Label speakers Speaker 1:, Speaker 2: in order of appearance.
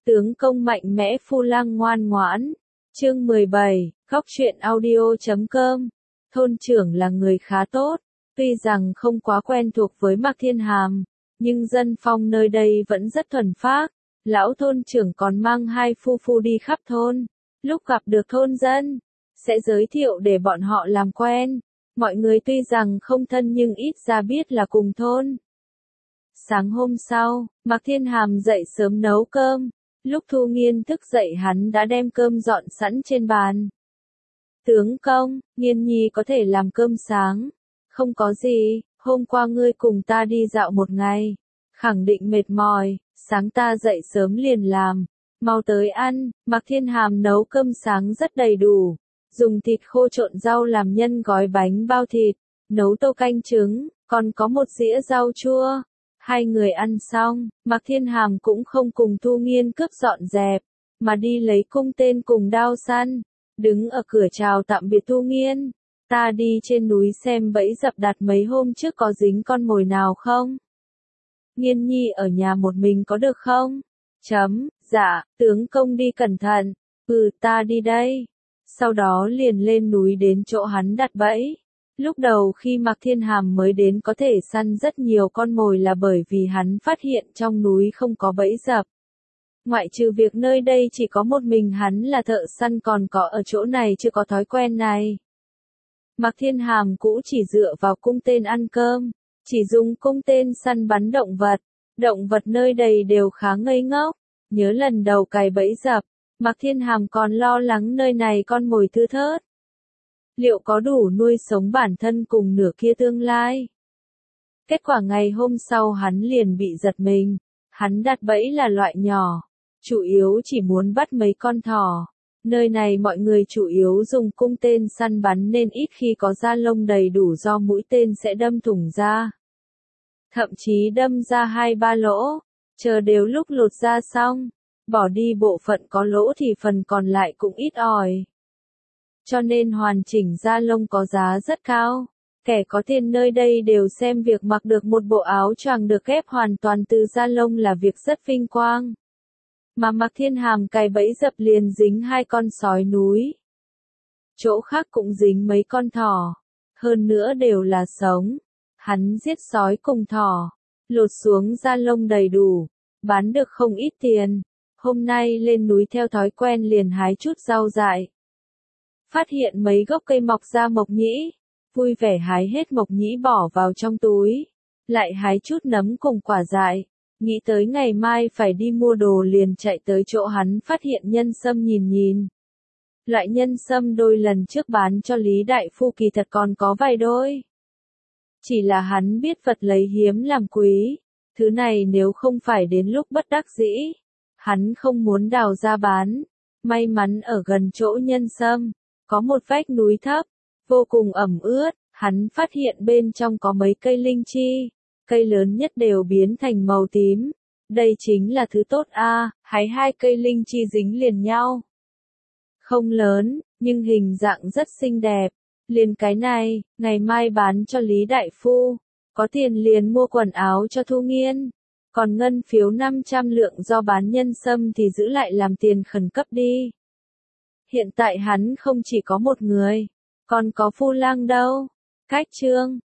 Speaker 1: Tướng công mạnh mẽ phu lang ngoan ngoãn. Chương 17, Góc truyện audio.com. Thôn trưởng là người khá tốt, tuy rằng không quá quen thuộc với Mạc Thiên Hàm, nhưng dân phong nơi đây vẫn rất thuần phác. Lão thôn trưởng còn mang hai phu phu đi khắp thôn, lúc gặp được thôn dân, sẽ giới thiệu để bọn họ làm quen. Mọi người tuy rằng không thân nhưng ít ra biết là cùng thôn. Sáng hôm sau, Mạc Thiên Hàm dậy sớm nấu cơm. Lúc Thu Nghiên thức dậy hắn đã đem cơm dọn sẵn trên bàn. Tướng công, Nghiên nhi có thể làm cơm sáng. Không có gì, hôm qua ngươi cùng ta đi dạo một ngày. Khẳng định mệt mỏi, sáng ta dậy sớm liền làm. Mau tới ăn. Mạc Thiên Hàm nấu cơm sáng rất đầy đủ. Dùng thịt khô trộn rau làm nhân gói bánh bao thịt. Nấu tô canh trứng, còn có một dĩa rau chua. Hai người ăn xong, Mạc Thiên Hàm cũng không cùng Thu Nghiên cướp dọn dẹp, mà đi lấy cung tên cùng đao săn, đứng ở cửa chào tạm biệt Thu Nghiên. Ta đi trên núi xem bẫy dập đặt mấy hôm trước có dính con mồi nào không? Nghiên nhi ở nhà một mình có được không? Dạ, tướng công đi cẩn thận. Ta đi đây. Sau đó liền lên núi đến chỗ hắn đặt bẫy. Lúc đầu khi Mạc Thiên Hàm mới đến có thể săn rất nhiều con mồi là bởi vì hắn phát hiện trong núi không có bẫy dập. Ngoại trừ việc nơi đây chỉ có một mình hắn là thợ săn còn có ở chỗ này chưa có thói quen này. Mạc Thiên Hàm cũ chỉ dựa vào cung tên ăn cơm, chỉ dùng cung tên săn bắn động vật nơi đây đều khá ngây ngốc. Nhớ lần đầu cài bẫy dập, Mạc Thiên Hàm còn lo lắng nơi này con mồi thưa thớt. Liệu có đủ nuôi sống bản thân cùng nửa kia tương lai? Kết quả ngày hôm sau hắn liền bị giật mình. Hắn đặt bẫy là loại nhỏ, chủ yếu chỉ muốn bắt mấy con thỏ. Nơi này mọi người chủ yếu dùng cung tên săn bắn nên ít khi có da lông đầy đủ do mũi tên sẽ đâm thủng da. Thậm chí đâm ra 2-3 lỗ, chờ đều lúc lột da xong, bỏ đi bộ phận có lỗ thì phần còn lại cũng ít ỏi. Cho nên hoàn chỉnh da lông có giá rất cao. Kẻ có tiền nơi đây đều xem việc mặc được một bộ áo choàng được ghép hoàn toàn từ da lông là việc rất vinh quang. Mà Mạc Thiên Hàm cài bẫy dập liền dính 2 con sói núi. Chỗ khác cũng dính mấy con thỏ. Hơn nữa đều là sống. Hắn giết sói cùng thỏ. Lột xuống da lông đầy đủ. Bán được không ít tiền. Hôm nay lên núi theo thói quen liền hái chút rau dại. Phát hiện mấy gốc cây mọc ra mộc nhĩ, vui vẻ hái hết mộc nhĩ bỏ vào trong túi, lại hái chút nấm cùng quả dại, nghĩ tới ngày mai phải đi mua đồ liền chạy tới chỗ hắn phát hiện nhân sâm nhìn. Loại nhân sâm đôi lần trước bán cho Lý Đại Phu kỳ thật còn có vài đôi. Chỉ là hắn biết vật lấy hiếm làm quý, thứ này nếu không phải đến lúc bất đắc dĩ, hắn không muốn đào ra bán. May mắn ở gần chỗ nhân sâm, có một vách núi thấp, vô cùng ẩm ướt, hắn phát hiện bên trong có mấy cây linh chi, cây lớn nhất đều biến thành màu tím. Đây chính là thứ tốt hái 2 cây linh chi dính liền nhau. Không lớn, nhưng hình dạng rất xinh đẹp. Liền cái này, ngày mai bán cho Lý Đại Phu, có tiền liền mua quần áo cho Thu Nghiên. Còn ngân phiếu 500 lượng do bán nhân sâm thì giữ lại làm tiền khẩn cấp đi. Hiện tại hắn không chỉ có một người, còn có phu lang đâu. Cách chương